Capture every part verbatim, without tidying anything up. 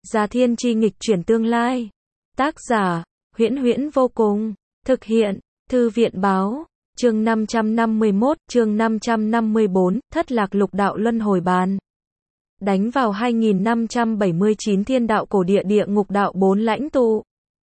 Già thiên chi nghịch chuyển tương lai. Tác giả, Huyễn Huyễn vô cùng. Thực hiện, Thư viện báo. Chương năm trăm năm mươi mốt, chương năm trăm năm mươi bốn, Thất lạc lục đạo luân hồi bàn. Đánh vào hai nghìn năm trăm bảy mươi chín thiên đạo cổ địa địa ngục đạo bốn lãnh tụ.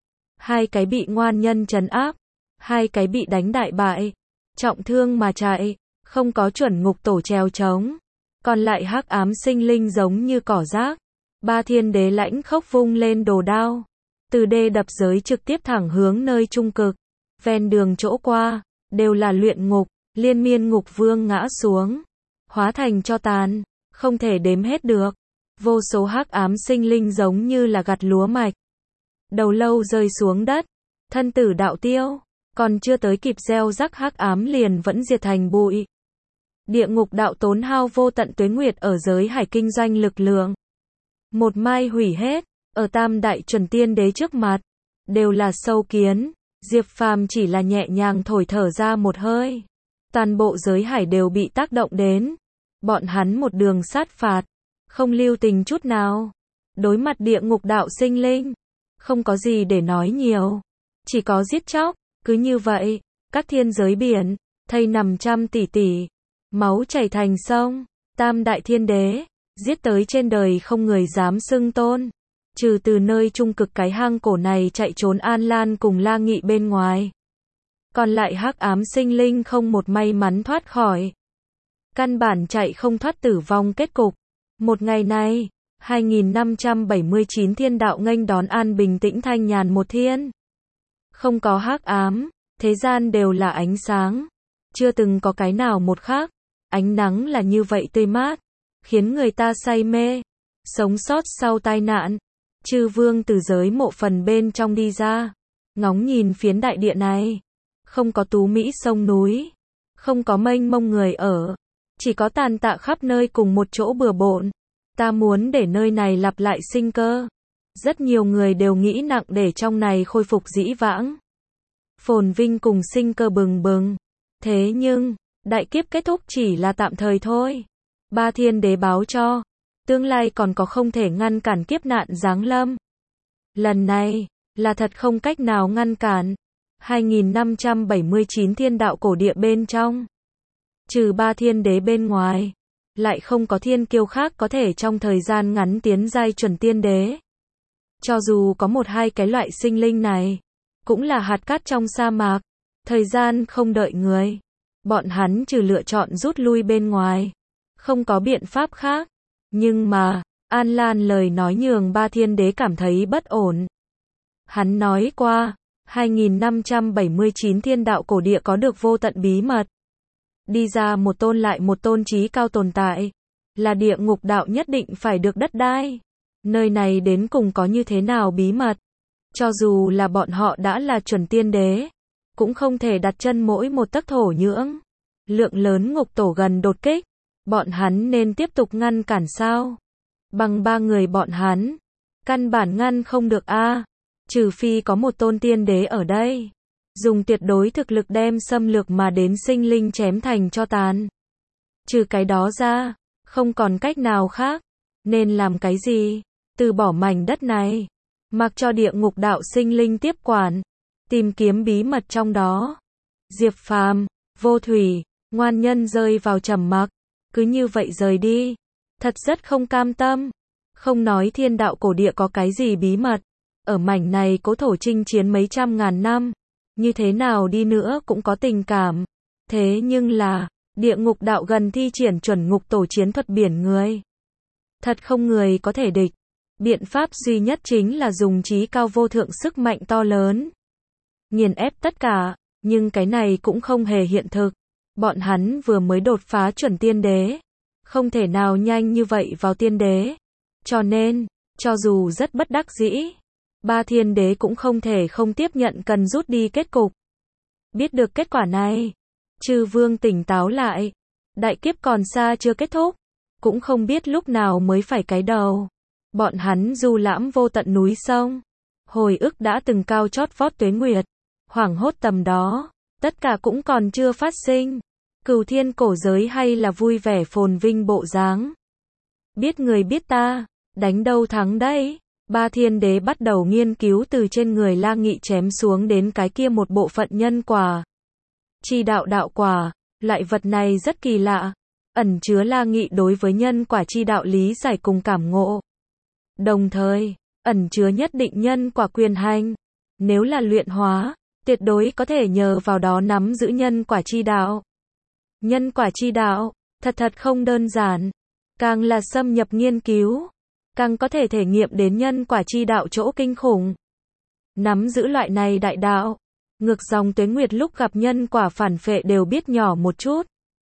Hai cái bị ngoan nhân trấn áp, hai cái bị đánh đại bại, trọng thương mà chạy, không có chuẩn ngục tổ trèo trống. Còn lại hắc ám sinh linh giống như cỏ rác. Ba thiên đế lãnh khốc vung lên đồ đao, từ đê đập giới trực tiếp thẳng hướng nơi trung cực. Ven đường chỗ qua, đều là luyện ngục, liên miên ngục vương ngã xuống, hóa thành tro tàn, không thể đếm hết được. Vô số hắc ám sinh linh giống như là gặt lúa mạch, đầu lâu rơi xuống đất, thân tử đạo tiêu, còn chưa tới kịp gieo rắc hắc ám liền vẫn diệt thành bụi. Địa ngục đạo tốn hao vô tận tuế nguyệt ở giới hải kinh doanh lực lượng, một mai hủy hết. Ở tam đại chuẩn tiên đế trước mặt, đều là sâu kiến. Diệp Phàm chỉ là nhẹ nhàng thổi thở ra một hơi, toàn bộ giới hải đều bị tác động đến. Bọn hắn một đường sát phạt, không lưu tình chút nào. Đối mặt địa ngục đạo sinh linh, không có gì để nói nhiều, chỉ có giết chóc. Cứ như vậy, các thiên giới biển, thây nằm trăm tỷ tỷ, máu chảy thành sông. Tam đại thiên đế, giết tới trên đời không người dám xưng tôn. Trừ từ nơi trung cực cái hang cổ này chạy trốn An Lan cùng La Nghị bên ngoài, còn lại hắc ám sinh linh không một may mắn thoát khỏi. Căn bản chạy không thoát tử vong kết cục. Một ngày này, hai nghìn năm trăm bảy mươi chín thiên đạo nghênh đón an bình tĩnh thanh nhàn một thiên. Không có hắc ám, thế gian đều là ánh sáng. Chưa từng có cái nào một khác. Ánh nắng là như vậy tươi mát, khiến người ta say mê. Sống sót sau tai nạn, chư vương từ giới mộ phần bên trong đi ra, ngóng nhìn phiến đại địa này. Không có tú mỹ sông núi, không có mênh mông người ở, chỉ có tàn tạ khắp nơi cùng một chỗ bừa bộn. Ta muốn để nơi này lặp lại sinh cơ. Rất nhiều người đều nghĩ nặng để trong này khôi phục dĩ vãng, phồn vinh cùng sinh cơ bừng bừng. Thế nhưng, đại kiếp kết thúc chỉ là tạm thời thôi. Ba thiên đế báo cho, tương lai còn có không thể ngăn cản kiếp nạn giáng lâm. Lần này, là thật không cách nào ngăn cản. hai nghìn năm trăm bảy mươi chín thiên đạo cổ địa bên trong, trừ ba thiên đế bên ngoài, lại không có thiên kiêu khác có thể trong thời gian ngắn tiến giai chuẩn tiên đế. Cho dù có một hai cái loại sinh linh này, cũng là hạt cát trong sa mạc, thời gian không đợi người. Bọn hắn trừ lựa chọn rút lui bên ngoài, không có biện pháp khác. Nhưng mà, An Lan lời nói nhường ba thiên đế cảm thấy bất ổn. Hắn nói qua, hai nghìn năm trăm bảy mươi chín thiên đạo cổ địa có được vô tận bí mật. Đi ra một tôn lại một tôn trí cao tồn tại, là địa ngục đạo nhất định phải được đất đai. Nơi này đến cùng có như thế nào bí mật, cho dù là bọn họ đã là chuẩn tiên đế, cũng không thể đặt chân mỗi một tấc thổ nhưỡng. Lượng lớn ngục tổ gần đột kích, bọn hắn nên tiếp tục ngăn cản sao? Bằng ba người bọn hắn, căn bản ngăn không được a. Trừ phi có một tôn tiên đế ở đây, dùng tuyệt đối thực lực đem xâm lược mà đến sinh linh chém thành tro tàn. Trừ cái đó ra, không còn cách nào khác. Nên làm cái gì? Từ bỏ mảnh đất này, mặc cho địa ngục đạo sinh linh tiếp quản, tìm kiếm bí mật trong đó. Diệp Phàm, Vô Thủy, ngoan nhân rơi vào trầm mặc, cứ như vậy rời đi. Thật rất không cam tâm. Không nói thiên đạo cổ địa có cái gì bí mật, ở mảnh này cố thổ chinh chiến mấy trăm ngàn năm, như thế nào đi nữa cũng có tình cảm. Thế nhưng là, địa ngục đạo gần thi triển chuẩn ngục tổ chiến thuật biển người. Thật không người có thể địch. Biện pháp duy nhất chính là dùng trí cao vô thượng sức mạnh to lớn, nghiền ép tất cả, nhưng cái này cũng không hề hiện thực. Bọn hắn vừa mới đột phá chuẩn tiên đế, không thể nào nhanh như vậy vào tiên đế. Cho nên, cho dù rất bất đắc dĩ, ba thiên đế cũng không thể không tiếp nhận cần rút đi kết cục. Biết được kết quả này, chư vương tỉnh táo lại. Đại kiếp còn xa chưa kết thúc, cũng không biết lúc nào mới phải cái đầu. Bọn hắn du lãm vô tận núi sông, hồi ức đã từng cao chót vót tuế nguyệt. Hoảng hốt tầm đó, tất cả cũng còn chưa phát sinh. Cửu thiên cổ giới hay là vui vẻ phồn vinh bộ dáng. Biết người biết ta, đánh đâu thắng đấy. Ba thiên đế bắt đầu nghiên cứu từ trên người La Nghị chém xuống đến cái kia một bộ phận nhân quả. Chi đạo đạo quả, loại vật này rất kỳ lạ, ẩn chứa La Nghị đối với nhân quả chi đạo lý giải cùng cảm ngộ. Đồng thời, ẩn chứa nhất định nhân quả quyền hành. Nếu là luyện hóa, tuyệt đối có thể nhờ vào đó nắm giữ nhân quả chi đạo. Nhân quả chi đạo, thật thật không đơn giản. Càng là xâm nhập nghiên cứu, càng có thể thể nghiệm đến nhân quả chi đạo chỗ kinh khủng. Nắm giữ loại này đại đạo, ngược dòng tuế nguyệt lúc gặp nhân quả phản phệ đều biết nhỏ một chút.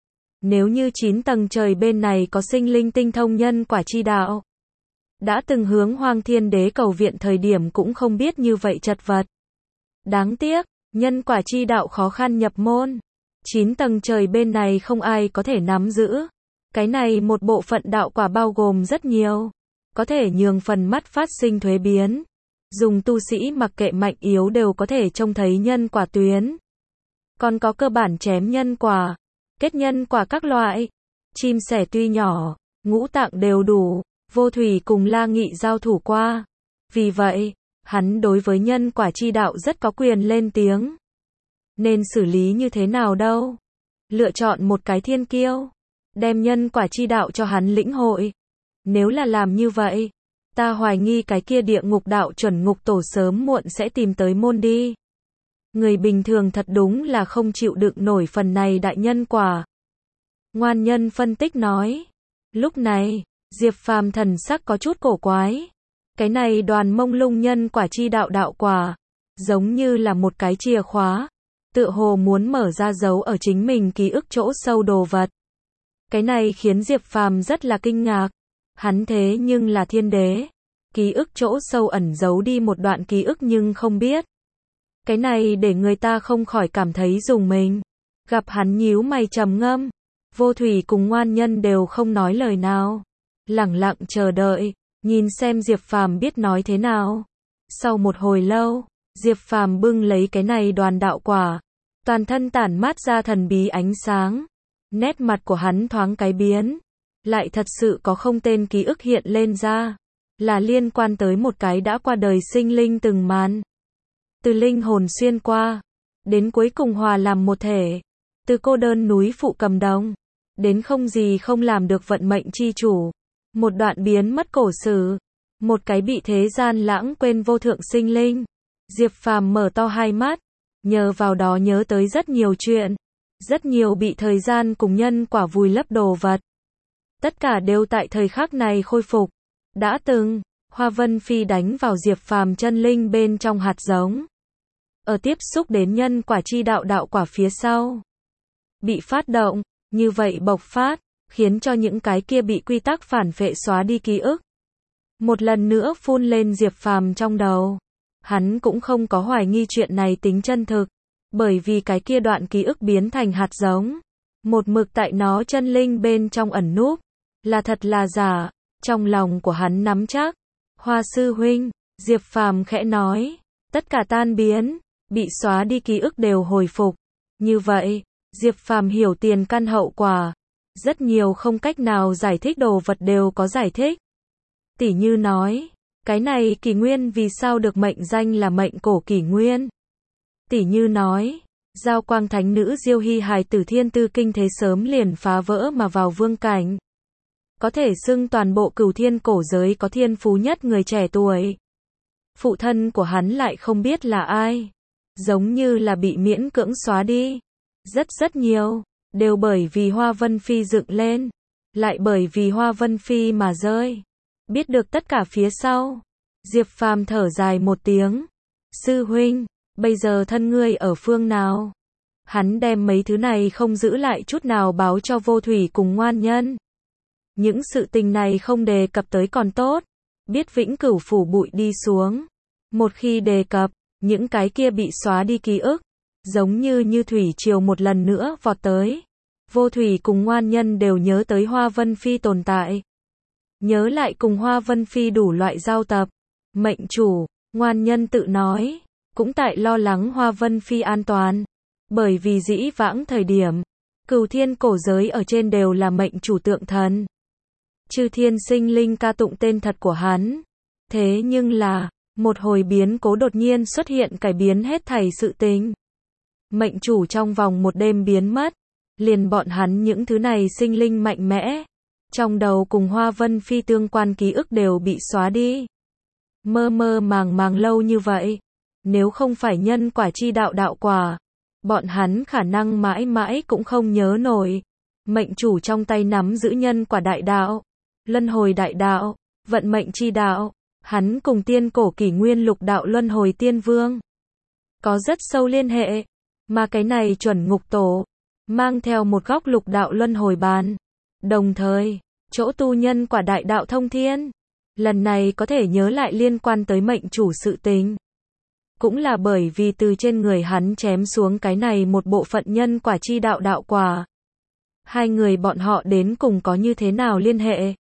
Nếu như chín tầng trời bên này có sinh linh tinh thông nhân quả chi đạo, đã từng hướng Hoang Thiên Đế cầu viện thời điểm cũng không biết như vậy chật vật. Đáng tiếc, nhân quả chi đạo khó khăn nhập môn. Chín tầng trời bên này không ai có thể nắm giữ. Cái này một bộ phận đạo quả bao gồm rất nhiều. Có thể nhường phần mắt phát sinh thuế biến. Dùng tu sĩ mặc kệ mạnh yếu đều có thể trông thấy nhân quả tuyến. Còn có cơ bản chém nhân quả, kết nhân quả các loại. Chim sẻ tuy nhỏ, ngũ tạng đều đủ. Vô Thủy cùng La Nghị giao thủ qua. Vì vậy, hắn đối với nhân quả chi đạo rất có quyền lên tiếng. Nên xử lý như thế nào đâu? Lựa chọn một cái thiên kiêu, đem nhân quả chi đạo cho hắn lĩnh hội. Nếu là làm như vậy, ta hoài nghi cái kia địa ngục đạo chuẩn ngục tổ sớm muộn sẽ tìm tới môn đi. Người bình thường thật đúng là không chịu đựng nổi phần này đại nhân quả. Ngoan nhân phân tích nói. Lúc này, Diệp Phàm thần sắc có chút cổ quái. Cái này đoàn mông lung nhân quả chi đạo đạo quả, giống như là một cái chìa khóa, tựa hồ muốn mở ra dấu ở chính mình ký ức chỗ sâu đồ vật. Cái này khiến Diệp Phàm rất là kinh ngạc. Hắn thế nhưng là thiên đế, ký ức chỗ sâu ẩn giấu đi một đoạn ký ức nhưng không biết. Cái này để người ta không khỏi cảm thấy rùng mình. Gặp hắn nhíu mày trầm ngâm, Vô Thủy cùng Ngoan Nhân đều không nói lời nào, lẳng lặng chờ đợi, nhìn xem Diệp Phàm biết nói thế nào. Sau một hồi lâu, Diệp Phàm bưng lấy cái này đoàn đạo quả, toàn thân tản mát ra thần bí ánh sáng. Nét mặt của hắn thoáng cái biến, lại thật sự có không tên ký ức hiện lên ra, là liên quan tới một cái đã qua đời sinh linh từng màn. Từ linh hồn xuyên qua, đến cuối cùng hòa làm một thể, từ cô đơn núi phụ cầm đồng, đến không gì không làm được vận mệnh chi chủ. Một đoạn biến mất cổ sử, một cái bị thế gian lãng quên vô thượng sinh linh. Diệp Phàm mở to hai mắt, nhờ vào đó nhớ tới rất nhiều chuyện, rất nhiều bị thời gian cùng nhân quả vùi lấp đồ vật. Tất cả đều tại thời khắc này khôi phục. Đã từng, Hoa Vân Phi đánh vào Diệp Phàm chân linh bên trong hạt giống. Ở tiếp xúc đến nhân quả chi đạo đạo quả phía sau, bị phát động, như vậy bộc phát, khiến cho những cái kia bị quy tắc phản phệ xóa đi ký ức. Một lần nữa phun lên Diệp Phàm trong đầu. Hắn cũng không có hoài nghi chuyện này tính chân thực, bởi vì cái kia đoạn ký ức biến thành hạt giống, một mực tại nó chân linh bên trong ẩn núp, là thật là giả, trong lòng của hắn nắm chắc. Hoa sư huynh, Diệp Phàm khẽ nói, tất cả tan biến, bị xóa đi ký ức đều hồi phục. Như vậy, Diệp Phàm hiểu tiền căn hậu quả, rất nhiều không cách nào giải thích đồ vật đều có giải thích. Tỉ như nói, cái này kỷ nguyên vì sao được mệnh danh là mệnh cổ kỷ nguyên. Tỉ như nói, Giao Quang Thánh Nữ Diêu Hy hài tử thiên tư kinh thế sớm liền phá vỡ mà vào vương cảnh. Có thể xưng toàn bộ cửu thiên cổ giới có thiên phú nhất người trẻ tuổi. Phụ thân của hắn lại không biết là ai, giống như là bị miễn cưỡng xóa đi. Rất rất nhiều, đều bởi vì Hoa Vân Phi dựng lên, lại bởi vì Hoa Vân Phi mà rơi. Biết được tất cả phía sau, Diệp Phàm thở dài một tiếng. Sư huynh, bây giờ thân ngươi ở phương nào? Hắn đem mấy thứ này không giữ lại chút nào báo cho Vô Thủy cùng Ngoan Nhân. Những sự tình này không đề cập tới còn tốt, biết vĩnh cửu phủ bụi đi xuống. Một khi đề cập, những cái kia bị xóa đi ký ức, giống như như thủy triều một lần nữa vọt tới. Vô Thủy cùng Ngoan Nhân đều nhớ tới Hoa Vân Phi tồn tại. Nhớ lại cùng Hoa Vân Phi đủ loại giao tập. Mệnh chủ, Ngoan Nhân tự nói, cũng tại lo lắng Hoa Vân Phi an toàn. Bởi vì dĩ vãng thời điểm, cửu thiên cổ giới ở trên đều là mệnh chủ tượng thần. Chư thiên sinh linh ca tụng tên thật của hắn. Thế nhưng là, một hồi biến cố đột nhiên xuất hiện cải biến hết thảy sự tình. Mệnh chủ trong vòng một đêm biến mất, liền bọn hắn những thứ này sinh linh mạnh mẽ. Trong đầu cùng Hoa Vân Phi tương quan ký ức đều bị xóa đi. Mơ mơ màng màng lâu như vậy, nếu không phải nhân quả chi đạo đạo quả, bọn hắn khả năng mãi mãi cũng không nhớ nổi. Mệnh chủ trong tay nắm giữ nhân quả đại đạo, luân hồi đại đạo, vận mệnh chi đạo, hắn cùng tiên cổ kỷ nguyên lục đạo luân hồi tiên vương có rất sâu liên hệ, mà cái này chuẩn ngục tổ mang theo một góc lục đạo luân hồi bàn, đồng thời chỗ tu nhân quả đại đạo thông thiên, lần này có thể nhớ lại liên quan tới mệnh chủ sự tình. Cũng là bởi vì từ trên người hắn chém xuống cái này một bộ phận nhân quả chi đạo đạo quả. Hai người bọn họ đến cùng có như thế nào liên hệ?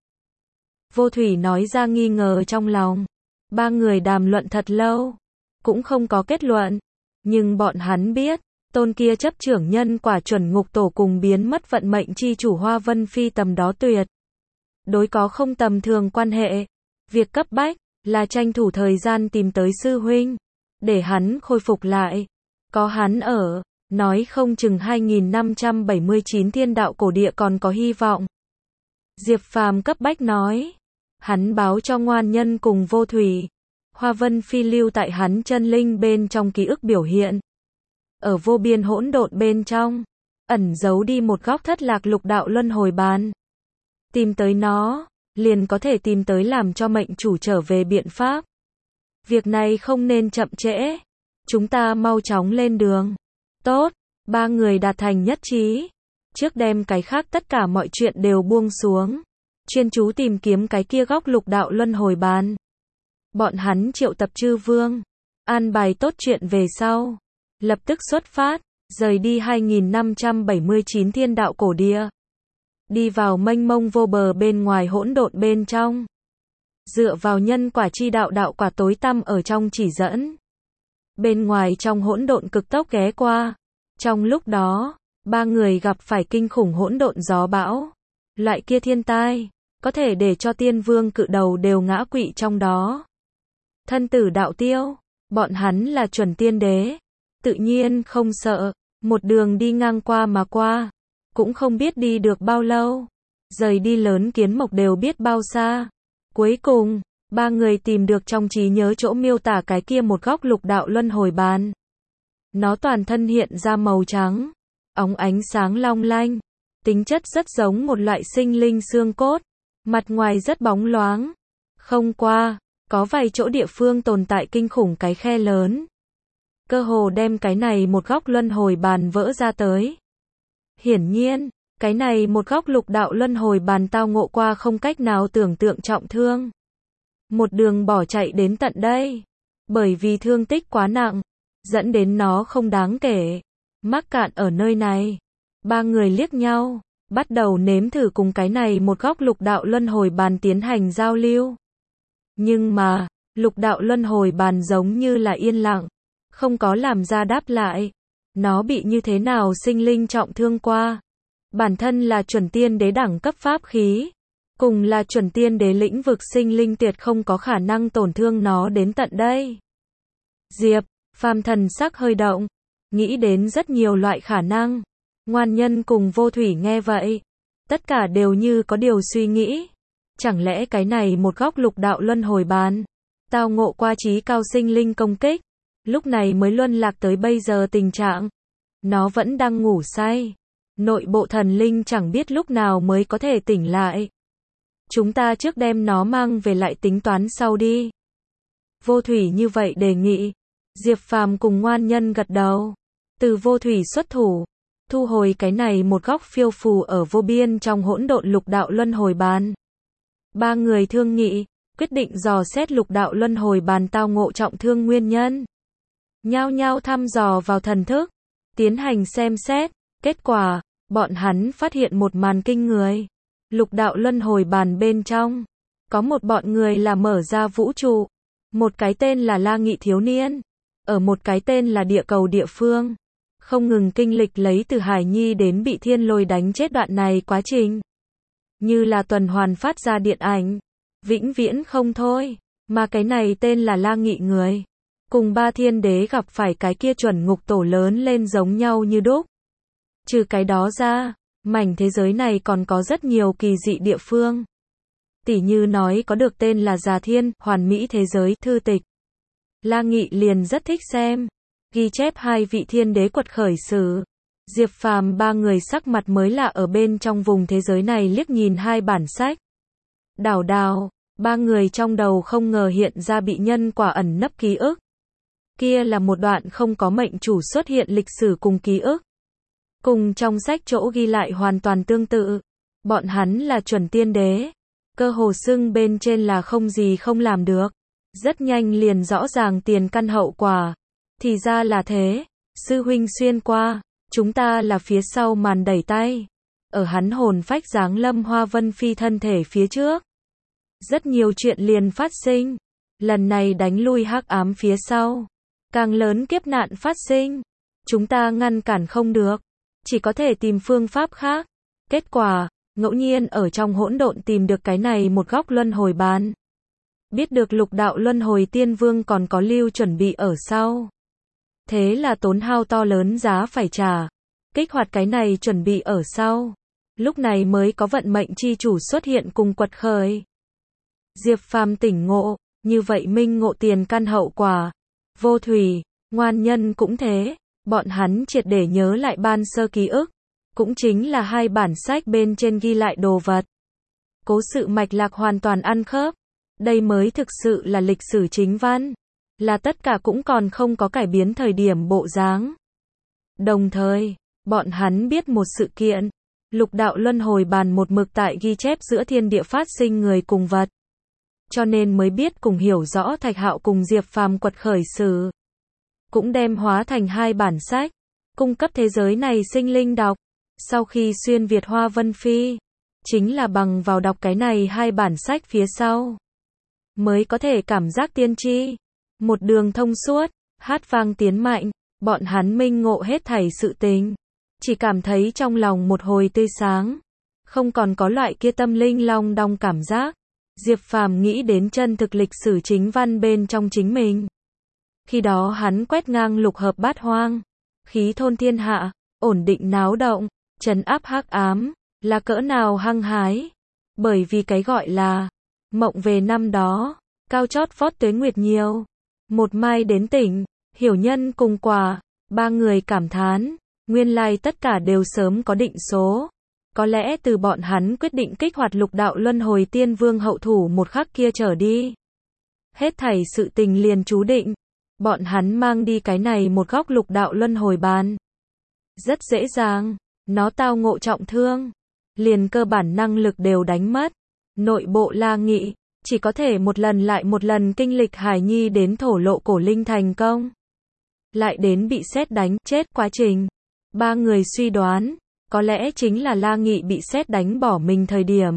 Vô Thủy nói ra nghi ngờ trong lòng. Ba người đàm luận thật lâu, cũng không có kết luận. Nhưng bọn hắn biết, tôn kia chấp trưởng nhân quả chuẩn ngục tổ cùng biến mất vận mệnh chi chủ Hoa Vân Phi tầm đó tuyệt đối có không tầm thường quan hệ. Việc cấp bách là tranh thủ thời gian tìm tới sư huynh, để hắn khôi phục lại. Có hắn ở, nói không chừng hai nghìn năm trăm bảy mươi chín thiên đạo cổ địa còn có hy vọng. Diệp Phàm cấp bách nói. Hắn báo cho Ngoan Nhân cùng Vô Thủy. Hoa Vân Phi lưu tại hắn chân linh bên trong ký ức biểu hiện. Ở vô biên hỗn độn bên trong, ẩn giấu đi một góc thất lạc lục đạo luân hồi bàn. Tìm tới nó, liền có thể tìm tới làm cho mệnh chủ trở về biện pháp. Việc này không nên chậm trễ. Chúng ta mau chóng lên đường. Tốt, ba người đạt thành nhất trí. Trước đem cái khác tất cả mọi chuyện đều buông xuống. Chuyên chú tìm kiếm cái kia góc lục đạo luân hồi bàn. Bọn hắn triệu tập chư vương. An bài tốt chuyện về sau. Lập tức xuất phát, rời đi hai nghìn năm trăm bảy mươi chín thiên đạo cổ địa. Đi vào mênh mông vô bờ bên ngoài hỗn độn bên trong. Dựa vào nhân quả chi đạo đạo quả tối tăm ở trong chỉ dẫn. Bên ngoài trong hỗn độn cực tốc ghé qua. Trong lúc đó, ba người gặp phải kinh khủng hỗn độn gió bão. Loại kia thiên tai, có thể để cho tiên vương cự đầu đều ngã quỵ trong đó. Thân tử đạo tiêu, bọn hắn là chuẩn tiên đế. Tự nhiên không sợ, một đường đi ngang qua mà qua. Cũng không biết đi được bao lâu. Rời đi lớn kiến mộc đều biết bao xa. Cuối cùng, ba người tìm được trong trí nhớ chỗ miêu tả cái kia một góc lục đạo luân hồi bàn. Nó toàn thân hiện ra màu trắng, óng ánh sáng long lanh, tính chất rất giống một loại sinh linh xương cốt, mặt ngoài rất bóng loáng. Không qua, có vài chỗ địa phương tồn tại kinh khủng cái khe lớn. Cơ hồ đem cái này một góc luân hồi bàn vỡ ra tới. Hiển nhiên, cái này một góc lục đạo luân hồi bàn tao ngộ qua không cách nào tưởng tượng trọng thương. Một đường bỏ chạy đến tận đây. Bởi vì thương tích quá nặng, dẫn đến nó không đáng kể. Mắc cạn ở nơi này. Ba người liếc nhau, bắt đầu nếm thử cùng cái này một góc lục đạo luân hồi bàn tiến hành giao lưu. Nhưng mà, lục đạo luân hồi bàn giống như là yên lặng, không có làm ra đáp lại. Nó bị như thế nào sinh linh trọng thương qua. Bản thân là chuẩn tiên đế đẳng cấp pháp khí. Cùng là chuẩn tiên đế lĩnh vực sinh linh tuyệt không có khả năng tổn thương nó đến tận đây. Diệp, Phàm thần sắc hơi động. Nghĩ đến rất nhiều loại khả năng. Ngoan Nhân cùng Vô Thủy nghe vậy. Tất cả đều như có điều suy nghĩ. Chẳng lẽ cái này một góc lục đạo luân hồi bàn. Tao ngộ qua trí cao sinh linh công kích. Lúc này mới luân lạc tới bây giờ tình trạng. Nó vẫn đang ngủ say. Nội bộ thần linh chẳng biết lúc nào mới có thể tỉnh lại. Chúng ta trước đem nó mang về lại tính toán sau đi. Vô Thủy như vậy đề nghị. Diệp Phàm cùng Ngoan Nhân gật đầu. Từ Vô Thủy xuất thủ. Thu hồi cái này một góc phiêu phù ở vô biên trong hỗn độn lục đạo luân hồi bàn. Ba người thương nghị. Quyết định dò xét lục đạo luân hồi bàn tao ngộ trọng thương nguyên nhân. Nhao nhao thăm dò vào thần thức. Tiến hành xem xét. Kết quả, bọn hắn phát hiện một màn kinh người. Lục đạo luân hồi bàn bên trong. Có một bọn người là mở ra vũ trụ. Một cái tên là La Nghị thiếu niên. Ở một cái tên là địa cầu địa phương. Không ngừng kinh lịch lấy từ Hải Nhi đến bị thiên lôi đánh chết đoạn này quá trình. Như là tuần hoàn phát ra điện ảnh. Vĩnh viễn không thôi. Mà cái này tên là La Nghị người. Cùng ba thiên đế gặp phải cái kia chuẩn ngục tổ lớn lên giống nhau như đúc. Trừ cái đó ra, mảnh thế giới này còn có rất nhiều kỳ dị địa phương. Tỉ như nói có được tên là Già Thiên, hoàn mỹ thế giới, thư tịch. La Nghị liền rất thích xem. Ghi chép hai vị thiên đế quật khởi sử. Diệp Phàm ba người sắc mặt mới lạ ở bên trong vùng thế giới này liếc nhìn hai bản sách. Đảo đảo, ba người trong đầu không ngờ hiện ra bị nhân quả ẩn nấp ký ức. Kia là một đoạn không có mệnh chủ xuất hiện lịch sử cùng ký ức. Cùng trong sách chỗ ghi lại hoàn toàn tương tự. Bọn hắn là chuẩn tiên đế. Cơ hồ xưng bên trên là không gì không làm được. Rất nhanh liền rõ ràng tiền căn hậu quả. Thì ra là thế. Sư huynh xuyên qua. Chúng ta là phía sau màn đẩy tay. Ở hắn hồn phách giáng lâm Hoa Vân Phi thân thể phía trước. Rất nhiều chuyện liền phát sinh. Lần này đánh lui hắc ám phía sau. Càng lớn kiếp nạn phát sinh. Chúng ta ngăn cản không được. Chỉ có thể tìm phương pháp khác. Kết quả, ngẫu nhiên ở trong hỗn độn tìm được cái này một góc luân hồi bàn. Biết được lục đạo luân hồi tiên vương còn có lưu chuẩn bị ở sau. Thế là tốn hao to lớn giá phải trả. Kích hoạt cái này chuẩn bị ở sau. Lúc này mới có vận mệnh chi chủ xuất hiện cùng quật khởi. Diệp Phàm tỉnh ngộ, như vậy minh ngộ tiền căn hậu quả. Vô thủy, ngoan nhân cũng thế. Bọn hắn triệt để nhớ lại ban sơ ký ức. Cũng chính là hai bản sách bên trên ghi lại đồ vật. Cố sự mạch lạc hoàn toàn ăn khớp. Đây mới thực sự là lịch sử chính văn. Là tất cả cũng còn không có cải biến thời điểm bộ dáng. Đồng thời, bọn hắn biết một sự kiện. Lục đạo luân hồi bàn một mực tại ghi chép giữa thiên địa phát sinh người cùng vật. Cho nên mới biết cùng hiểu rõ Thạch Hạo cùng Diệp Phàm quật khởi sử. Cũng đem hóa thành hai bản sách. Cung cấp thế giới này sinh linh đọc. Sau khi xuyên Việt Hoa Vân Phi. Chính là bằng vào đọc cái này hai bản sách phía sau. Mới có thể cảm giác tiên tri. Một đường thông suốt, hát vang tiến mạnh. Bọn hắn minh ngộ hết thảy sự tình. Chỉ cảm thấy trong lòng một hồi tươi sáng. Không còn có loại kia tâm linh long đong cảm giác. Diệp Phàm nghĩ đến chân thực lịch sử chính văn bên trong chính mình. Khi đó hắn quét ngang lục hợp bát hoang. Khí thôn thiên hạ, ổn định náo động, trấn áp hắc ám, là cỡ nào hăng hái. Bởi vì cái gọi là mộng về năm đó, cao chót vót tuế nguyệt nhiều. Một mai đến tỉnh, hiểu nhân cùng quả, ba người cảm thán, nguyên lai tất cả đều sớm có định số. Có lẽ từ bọn hắn quyết định kích hoạt lục đạo luân hồi tiên vương hậu thủ một khắc kia trở đi. Hết thảy sự tình liền chú định. Bọn hắn mang đi cái này một góc lục đạo luân hồi bàn. Rất dễ dàng, nó tao ngộ trọng thương. Liền cơ bản năng lực đều đánh mất. Nội bộ La Nghị, chỉ có thể một lần lại một lần kinh lịch Hải Nhi đến thổ lộ cổ linh thành công. Lại đến bị sét đánh, chết quá trình. Ba người suy đoán, có lẽ chính là La Nghị bị sét đánh bỏ mình thời điểm.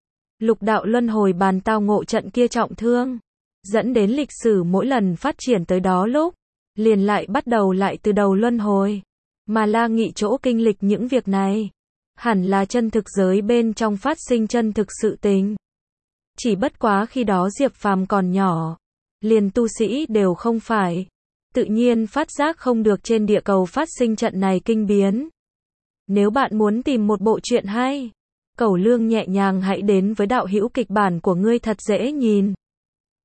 Lục đạo luân hồi bàn tao ngộ trận kia trọng thương. Dẫn đến lịch sử mỗi lần phát triển tới đó lúc. Liền lại bắt đầu lại từ đầu luân hồi. Mà La Nghị chỗ kinh lịch những việc này. Hẳn là chân thực giới bên trong phát sinh chân thực sự tình. Chỉ bất quá khi đó Diệp Phàm còn nhỏ. Liền tu sĩ đều không phải. Tự nhiên phát giác không được trên địa cầu phát sinh trận này kinh biến. Nếu bạn muốn tìm một bộ truyện hay, Cẩu Lương nhẹ nhàng hãy đến với đạo hữu kịch bản của ngươi thật dễ nhìn.